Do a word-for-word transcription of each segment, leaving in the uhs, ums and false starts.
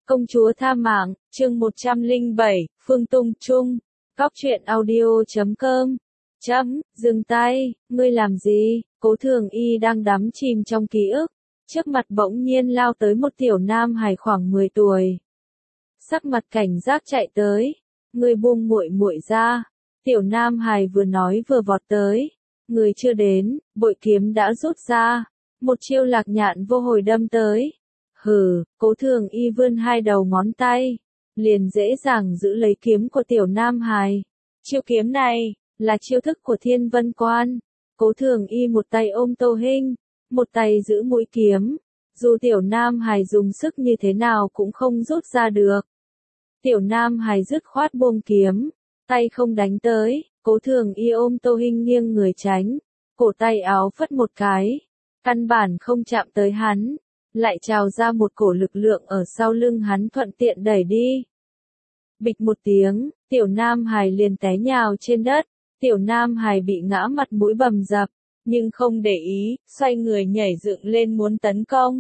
Công chúa tha mạng, chương một trăm lẻ bảy, Phương Tung Trung, Góc truyện audio chấm com. Chấm, dừng tay, ngươi làm gì? Cố Thường Y đang đắm chìm trong ký ức, trước mặt bỗng nhiên lao tới một tiểu nam hài khoảng mười tuổi. Sắc mặt cảnh giác chạy tới, ngươi buông muội muội ra. Tiểu nam hài vừa nói vừa vọt tới, người chưa đến, bội kiếm đã rút ra, một chiêu lạc nhạn vô hồi đâm tới. Hừ, Cố Thường Y vươn hai đầu ngón tay, liền dễ dàng giữ lấy kiếm của tiểu nam hài. Chiêu kiếm này, là chiêu thức của Thiên Vân Quan. Cố Thường Y một tay ôm Tô Hinh, một tay giữ mũi kiếm, dù tiểu nam hài dùng sức như thế nào cũng không rút ra được. Tiểu nam hài dứt khoát buông kiếm, tay không đánh tới, Cố Thường Y ôm Tô Hinh nghiêng người tránh, cổ tay áo phất một cái, căn bản không chạm tới hắn, lại trào ra một cổ lực lượng ở sau lưng hắn thuận tiện đẩy đi. Bịch một tiếng, tiểu nam hài liền té nhào trên đất, tiểu nam hài bị ngã mặt mũi bầm dập, nhưng không để ý, xoay người nhảy dựng lên muốn tấn công.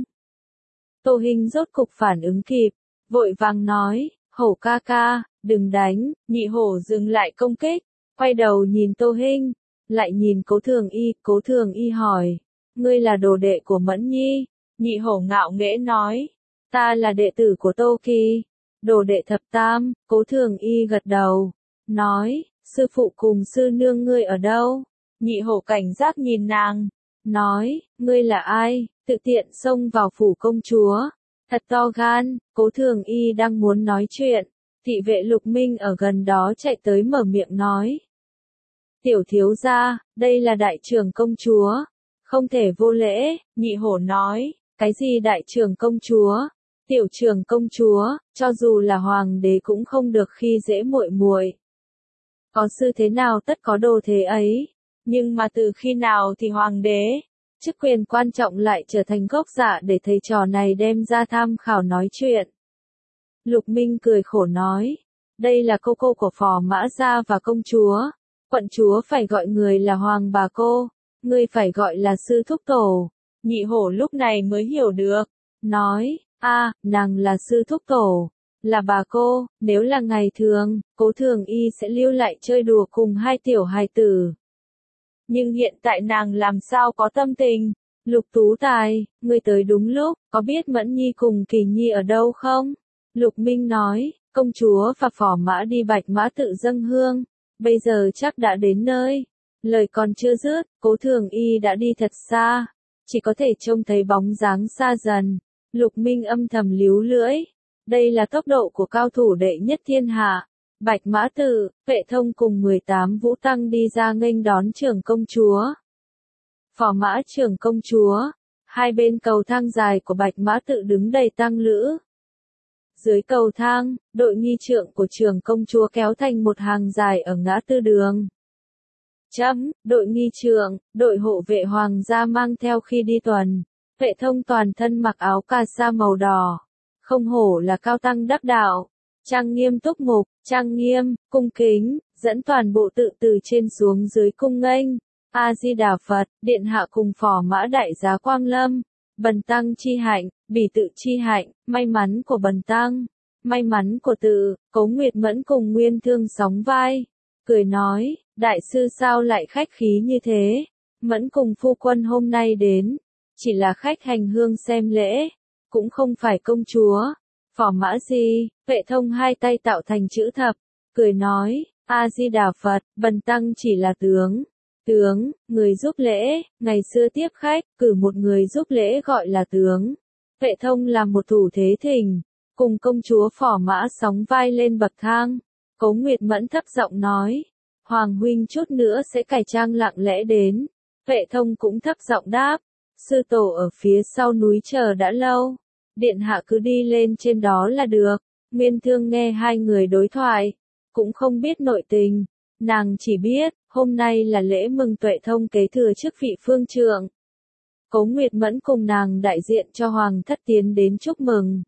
Tô Hinh rốt cục phản ứng kịp, vội vàng nói, hổ ca ca, đừng đánh. Nhị hổ dừng lại công kích, quay đầu nhìn Tô Hinh, lại nhìn Cố Thường Y, Cố Thường Y hỏi, ngươi là đồ đệ của Mẫn Nhi? Nhị hổ ngạo nghễ nói, ta là đệ tử của Tô Kỳ, đồ đệ thập tam. Cố Thường Y gật đầu, nói, sư phụ cùng sư nương ngươi ở đâu? Nhị hổ cảnh giác nhìn nàng, nói, ngươi là ai, tự tiện xông vào phủ công chúa, thật to gan. Cố Thường Y đang muốn nói chuyện, thị vệ Lục Minh ở gần đó chạy tới mở miệng nói, tiểu thiếu gia, đây là đại trưởng công chúa, không thể vô lễ. Nhị hổ nói, cái gì đại trưởng công chúa, tiểu trưởng công chúa, cho dù là hoàng đế cũng không được khi dễ muội muội. Có sư thế nào tất có đồ thế ấy, nhưng mà từ khi nào thì hoàng đế, chức quyền quan trọng lại trở thành gốc dạ để thầy trò này đem ra tham khảo nói chuyện. Lục Minh cười khổ nói, đây là cô cô của Phò Mã Gia và công chúa, quận chúa phải gọi người là hoàng bà cô, ngươi phải gọi là sư thúc tổ. Nhị hổ lúc này mới hiểu được, nói, a, nàng là sư thúc tổ, là bà cô. Nếu là ngày thường, Cố Thường Y sẽ lưu lại chơi đùa cùng hai tiểu hài tử. Nhưng hiện tại nàng làm sao có tâm tình? Lục Tú Tài, ngươi tới đúng lúc, có biết Mẫn Nhi cùng Kỳ Nhi ở đâu không? Lục Minh nói, công chúa và Phò Mã đi Bạch Mã tự dâng hương, bây giờ chắc đã đến nơi. Lời còn chưa dứt, Cố Thường Y đã đi thật xa, chỉ có thể trông thấy bóng dáng xa dần. Lục Minh âm thầm líu lưỡi, đây là tốc độ của cao thủ đệ nhất thiên hạ. Bạch Mã tự, Vệ Thông cùng mười tám vũ tăng đi ra nghênh đón trưởng công chúa. Phò Mã trưởng công chúa, hai bên cầu thang dài của Bạch Mã tự đứng đầy tăng lữ. Dưới cầu thang, đội nghi trượng của trưởng công chúa kéo thành một hàng dài ở ngã tư đường. Chấm, đội nghi trượng, đội hộ vệ hoàng gia mang theo khi đi tuần. Vệ Thông toàn thân mặc áo cà sa màu đỏ, không hổ là cao tăng đắc đạo, trang nghiêm túc mục, trang nghiêm, cung kính, dẫn toàn bộ tự từ trên xuống dưới cung nghênh. A Di Đà Phật, điện hạ cùng Phò Mã đại giá quang lâm, bần tăng chi hạnh, bỉ tự chi hạnh, may mắn của bần tăng, may mắn của tự. Cố Nguyệt Mẫn cùng Nguyên Thương sóng vai, cười nói, đại sư sao lại khách khí như thế? Mẫn cùng phu quân hôm nay đến, chỉ là khách hành hương xem lễ, cũng không phải công chúa. Phò Mã gì? Vệ Thông hai tay tạo thành chữ thập, cười nói, A Di Đà Phật, bần tăng chỉ là tướng. Tướng, người giúp lễ, ngày xưa tiếp khách, cử một người giúp lễ gọi là tướng. Vệ Thông làm một thủ thế thỉnh, cùng công chúa Phò Mã sóng vai lên bậc thang. Cố Nguyệt Mẫn thấp giọng nói, Hoàng huynh chút nữa sẽ cải trang lặng lẽ đến. Vệ Thông cũng thấp giọng đáp, sư tổ ở phía sau núi chờ đã lâu, điện hạ cứ đi lên trên đó là được. Nguyên Thương nghe hai người đối thoại, cũng không biết nội tình, nàng chỉ biết, hôm nay là lễ mừng Tuệ Thông kế thừa chức vị phương trượng. Cố Nguyệt Mẫn cùng nàng đại diện cho hoàng thất tiến đến chúc mừng.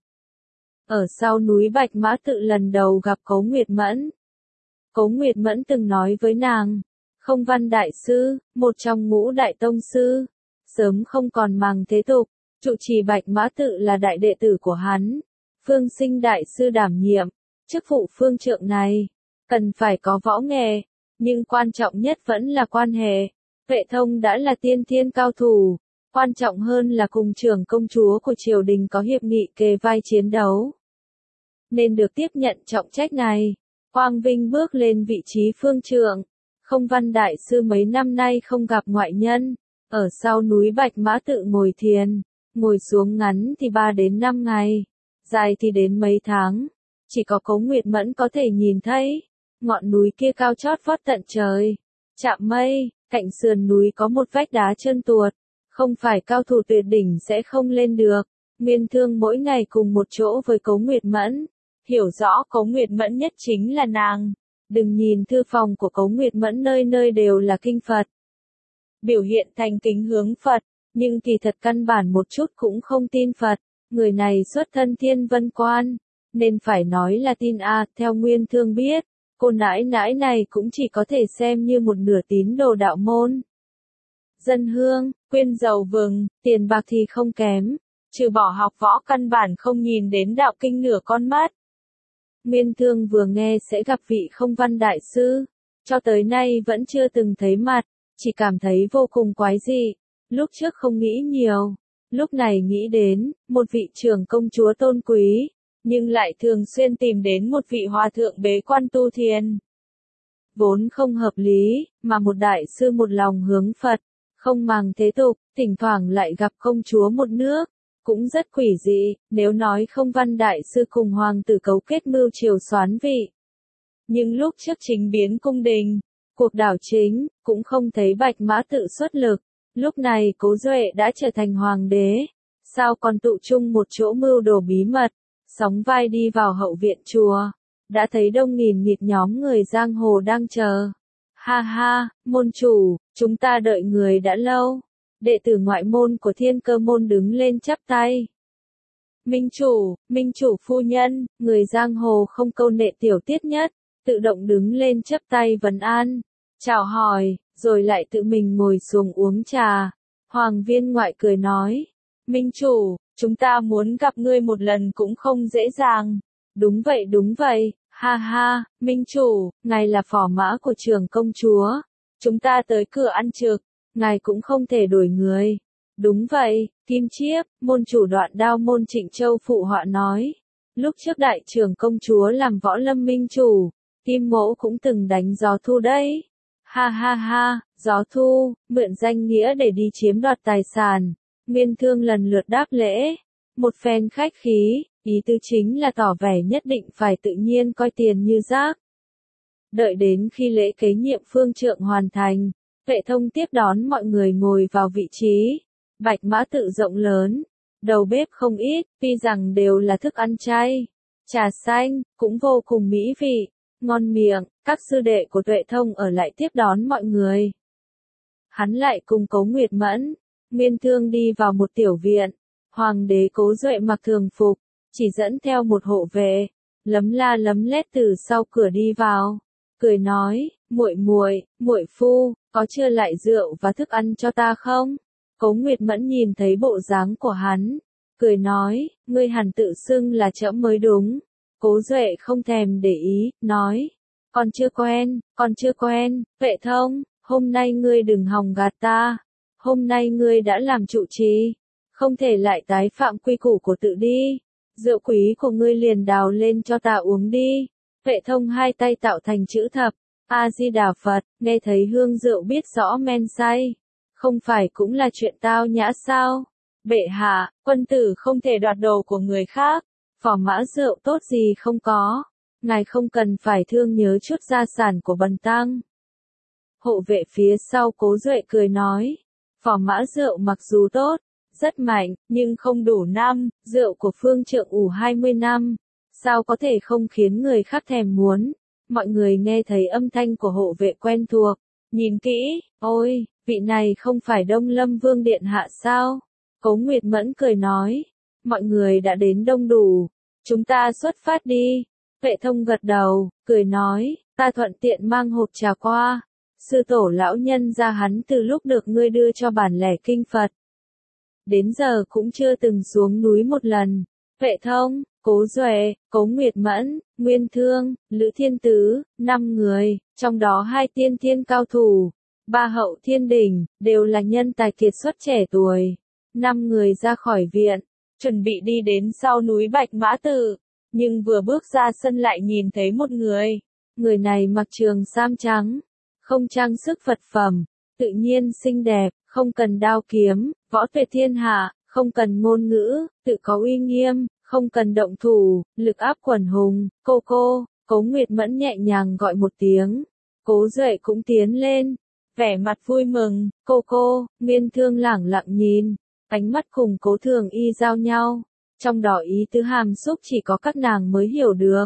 Ở sau núi Bạch Mã tự lần đầu gặp Cố Nguyệt Mẫn, Cố Nguyệt Mẫn từng nói với nàng, Không Văn đại sư, một trong ngũ đại tông sư, sớm không còn màng thế tục, trụ trì Bạch Mã tự là đại đệ tử của hắn. Phương Sinh đại sư đảm nhiệm, chức vụ phương trượng này, cần phải có võ nghệ, nhưng quan trọng nhất vẫn là quan hệ. Vệ Thông đã là tiên thiên cao thủ, quan trọng hơn là cùng trưởng công chúa của triều đình có hiệp nghị kề vai chiến đấu, nên được tiếp nhận trọng trách này. Quang vinh bước lên vị trí phương trượng. Không Văn đại sư mấy năm nay không gặp ngoại nhân, ở sau núi Bạch Mã tự ngồi thiền, ngồi xuống ngắn thì ba đến năm ngày, dài thì đến mấy tháng, chỉ có Cố Nguyệt Mẫn có thể nhìn thấy. Ngọn núi kia cao chót vót tận trời, chạm mây, cạnh sườn núi có một vách đá trơn tuột, không phải cao thủ tuyệt đỉnh sẽ không lên được. Nguyên Thương mỗi ngày cùng một chỗ với Cố Nguyệt Mẫn, hiểu rõ Cố Nguyệt Mẫn nhất chính là nàng. Đừng nhìn thư phòng của Cố Nguyệt Mẫn nơi nơi đều là kinh Phật, biểu hiện thành kính hướng Phật, nhưng kỳ thật căn bản một chút cũng không tin Phật. Người này xuất thân Thiên Vân Quan, nên phải nói là tin a. Theo Nguyên Thương biết, cô nãi nãi này cũng chỉ có thể xem như một nửa tín đồ đạo môn. Dân hương, quyên dầu vừng, tiền bạc thì không kém, trừ bỏ học võ căn bản không nhìn đến đạo kinh nửa con mắt. Nguyên Thương vừa nghe sẽ gặp vị Không Văn đại sư, cho tới nay vẫn chưa từng thấy mặt, chỉ cảm thấy vô cùng quái dị. Lúc trước không nghĩ nhiều, lúc này nghĩ đến, một vị trưởng công chúa tôn quý, nhưng lại thường xuyên tìm đến một vị hòa thượng bế quan tu thiền. Vốn không hợp lý, mà một đại sư một lòng hướng Phật, không màng thế tục, thỉnh thoảng lại gặp công chúa một nước, cũng rất quỷ dị. Nếu nói Không Văn đại sư cùng hoàng tử cấu kết mưu triều soán vị, nhưng lúc trước chính biến cung đình, cuộc đảo chính, cũng không thấy Bạch Mã tự xuất lực. Lúc này Cố Duệ đã trở thành hoàng đế, sao còn tụ chung một chỗ mưu đồ bí mật, sóng vai đi vào hậu viện chùa, đã thấy đông nghìn nghịt nhóm người giang hồ đang chờ. Ha ha, môn chủ, chúng ta đợi người đã lâu. Đệ tử ngoại môn của Thiên Cơ môn đứng lên chắp tay. Minh chủ, minh chủ phu nhân, người giang hồ không câu nệ tiểu tiết nhất, tự động đứng lên chắp tay vấn an, chào hỏi, rồi lại tự mình ngồi xuống uống trà. Hoàng viên ngoại cười nói, minh chủ, chúng ta muốn gặp ngươi một lần cũng không dễ dàng. Đúng vậy đúng vậy, ha ha, minh chủ, ngài là phò mã của trưởng công chúa, chúng ta tới cửa ăn trực, ngài cũng không thể đổi người. Đúng vậy, Kim Chiếp, môn chủ Đoạn Đao môn Trịnh Châu phụ họa nói, lúc trước đại trưởng công chúa làm võ lâm minh chủ, Kim Mỗ cũng từng đánh gió thu đấy. Ha ha ha, gió thu, mượn danh nghĩa để đi chiếm đoạt tài sản. Nguyên Thương lần lượt đáp lễ, một phen khách khí, ý tứ chính là tỏ vẻ nhất định phải tự nhiên coi tiền như rác. Đợi đến khi lễ kế nhiệm phương trượng hoàn thành, Vệ Thông tiếp đón mọi người ngồi vào vị trí. Bạch Mã tự rộng lớn, đầu bếp không ít, tuy rằng đều là thức ăn chay, trà xanh, cũng vô cùng mỹ vị, ngon miệng. Các sư đệ của Vệ Thông ở lại tiếp đón mọi người. Hắn lại cùng Cố Nguyệt Mẫn, Nguyên Thương đi vào một tiểu viện. Hoàng đế Cố Duệ mặc thường phục, chỉ dẫn theo một hộ vệ, lấm la lấm lét từ sau cửa đi vào, cười nói, muội muội, muội phu, có chưa lại rượu và thức ăn cho ta không? Cố Nguyệt Mẫn nhìn thấy bộ dáng của hắn, cười nói, ngươi hẳn tự xưng là trẫm mới đúng. Cố Duệ không thèm để ý, nói, còn chưa quen, còn chưa quen. Vệ Thông, hôm nay ngươi đừng hòng gạt ta, hôm nay ngươi đã làm trụ trì, không thể lại tái phạm quy củ của tự đi, rượu quý của ngươi liền đào lên cho ta uống đi. Vệ Thông hai tay tạo thành chữ thập, A-di-đà Phật, nghe thấy hương rượu biết rõ men say, không phải cũng là chuyện tao nhã sao? Bệ hạ, quân tử không thể đoạt đồ của người khác, phò mã rượu tốt gì không có, ngài không cần phải thương nhớ chút gia sản của bần tăng. Hộ vệ phía sau Cố Duệ cười nói, phò mã rượu mặc dù tốt, rất mạnh, nhưng không đủ năm, rượu của phương trượng ủ hai mươi năm, sao có thể không khiến người khác thèm muốn. Mọi người nghe thấy âm thanh của hộ vệ quen thuộc, nhìn kỹ, ôi, vị này không phải Đông Lâm Vương Điện Hạ sao? Cố Nguyệt Mẫn cười nói, mọi người đã đến đông đủ, chúng ta xuất phát đi. Vệ Thông gật đầu, cười nói, ta thuận tiện mang hộp trà qua, sư tổ lão nhân ra hắn từ lúc được ngươi đưa cho bản lẻ kinh Phật, đến giờ cũng chưa từng xuống núi một lần. Vệ Thông, Cố Duệ, Cố Nguyệt Mẫn, Nguyên Thương, Lữ Thiên Tứ, năm người, trong đó hai tiên thiên cao thủ, ba hậu thiên đỉnh, đều là nhân tài kiệt xuất trẻ tuổi. Năm người ra khỏi viện, chuẩn bị đi đến sau núi Bạch Mã Tự, nhưng vừa bước ra sân lại nhìn thấy một người. Người này mặc trường sam trắng, không trang sức vật phẩm, tự nhiên xinh đẹp, không cần đao kiếm, võ tuệ thiên hạ, không cần ngôn ngữ, tự có uy nghiêm, không cần động thủ, lực áp quần hùng. Cô cô, Cố Nguyệt Mẫn nhẹ nhàng gọi một tiếng. Cố Duệ cũng tiến lên, vẻ mặt vui mừng. Cô cô, Nguyên Thương lẳng lặng nhìn, ánh mắt cùng Cố Thường Y giao nhau, trong đó ý tứ hàm xúc chỉ có các nàng mới hiểu được.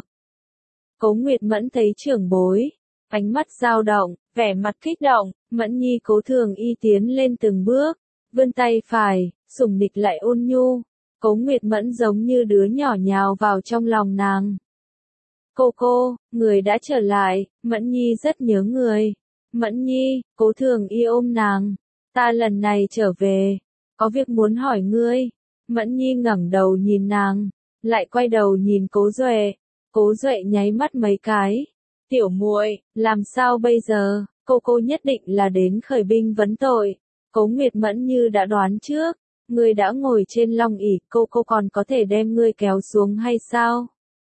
Cố Nguyệt Mẫn thấy trưởng bối, ánh mắt dao động, vẻ mặt kích động. Mẫn nhi. Cố Thường Y tiến lên từng bước, vươn tay phải, sủng nịch lại ôn nhu. Cố Nguyệt Mẫn giống như đứa nhỏ nhào vào trong lòng nàng. Cô cô, người đã trở lại, Mẫn nhi rất nhớ người. Mẫn nhi. Cố Thường Y ôm nàng. Ta lần này trở về, có việc muốn hỏi ngươi. Mẫn nhi ngẩng đầu nhìn nàng, lại quay đầu nhìn Cố Duệ. Cố Duệ nháy mắt mấy cái. Tiểu muội, làm sao bây giờ? Cô cô nhất định là đến khởi binh vấn tội. Cố Nguyệt Mẫn như đã đoán trước. Ngươi đã ngồi trên long ỷ, cô cô còn có thể đem ngươi kéo xuống hay sao?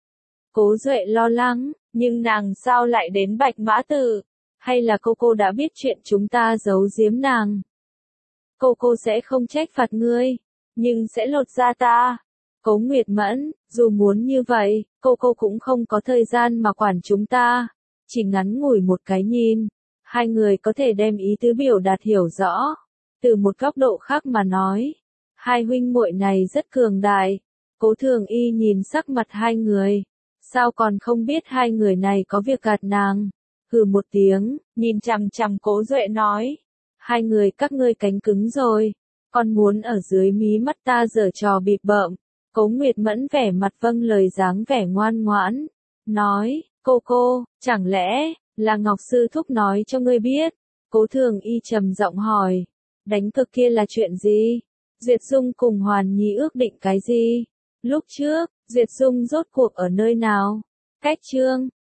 Cố Duệ lo lắng, nhưng nàng sao lại đến Bạch Mã Tự? Hay là cô cô đã biết chuyện chúng ta giấu giếm nàng? Cô cô sẽ không trách phạt ngươi, nhưng sẽ lột da ta. Cố Nguyệt Mẫn, dù muốn như vậy, cô cô cũng không có thời gian mà quản chúng ta. Chỉ ngắn ngủi một cái nhìn, hai người có thể đem ý tứ biểu đạt hiểu rõ. Từ một góc độ khác mà nói, hai huynh muội này rất cường đại. Cố Thường Y nhìn sắc mặt hai người, sao còn không biết hai người này có việc gạt nàng. Hừ một tiếng, nhìn chằm chằm Cố Duệ nói, hai người các ngươi cánh cứng rồi, còn muốn ở dưới mí mắt ta giở trò bịp bợm. Cố Nguyệt Mẫn vẻ mặt vâng lời dáng vẻ ngoan ngoãn, nói, cô cô, chẳng lẽ là Ngọc Sư Thúc nói cho ngươi biết? Cố Thường Y trầm giọng hỏi, đánh cược kia là chuyện gì? Duyệt Dung cùng Hoàn Nhi ước định cái gì? Lúc trước, Duyệt Dung rốt cuộc ở nơi nào? Cách chương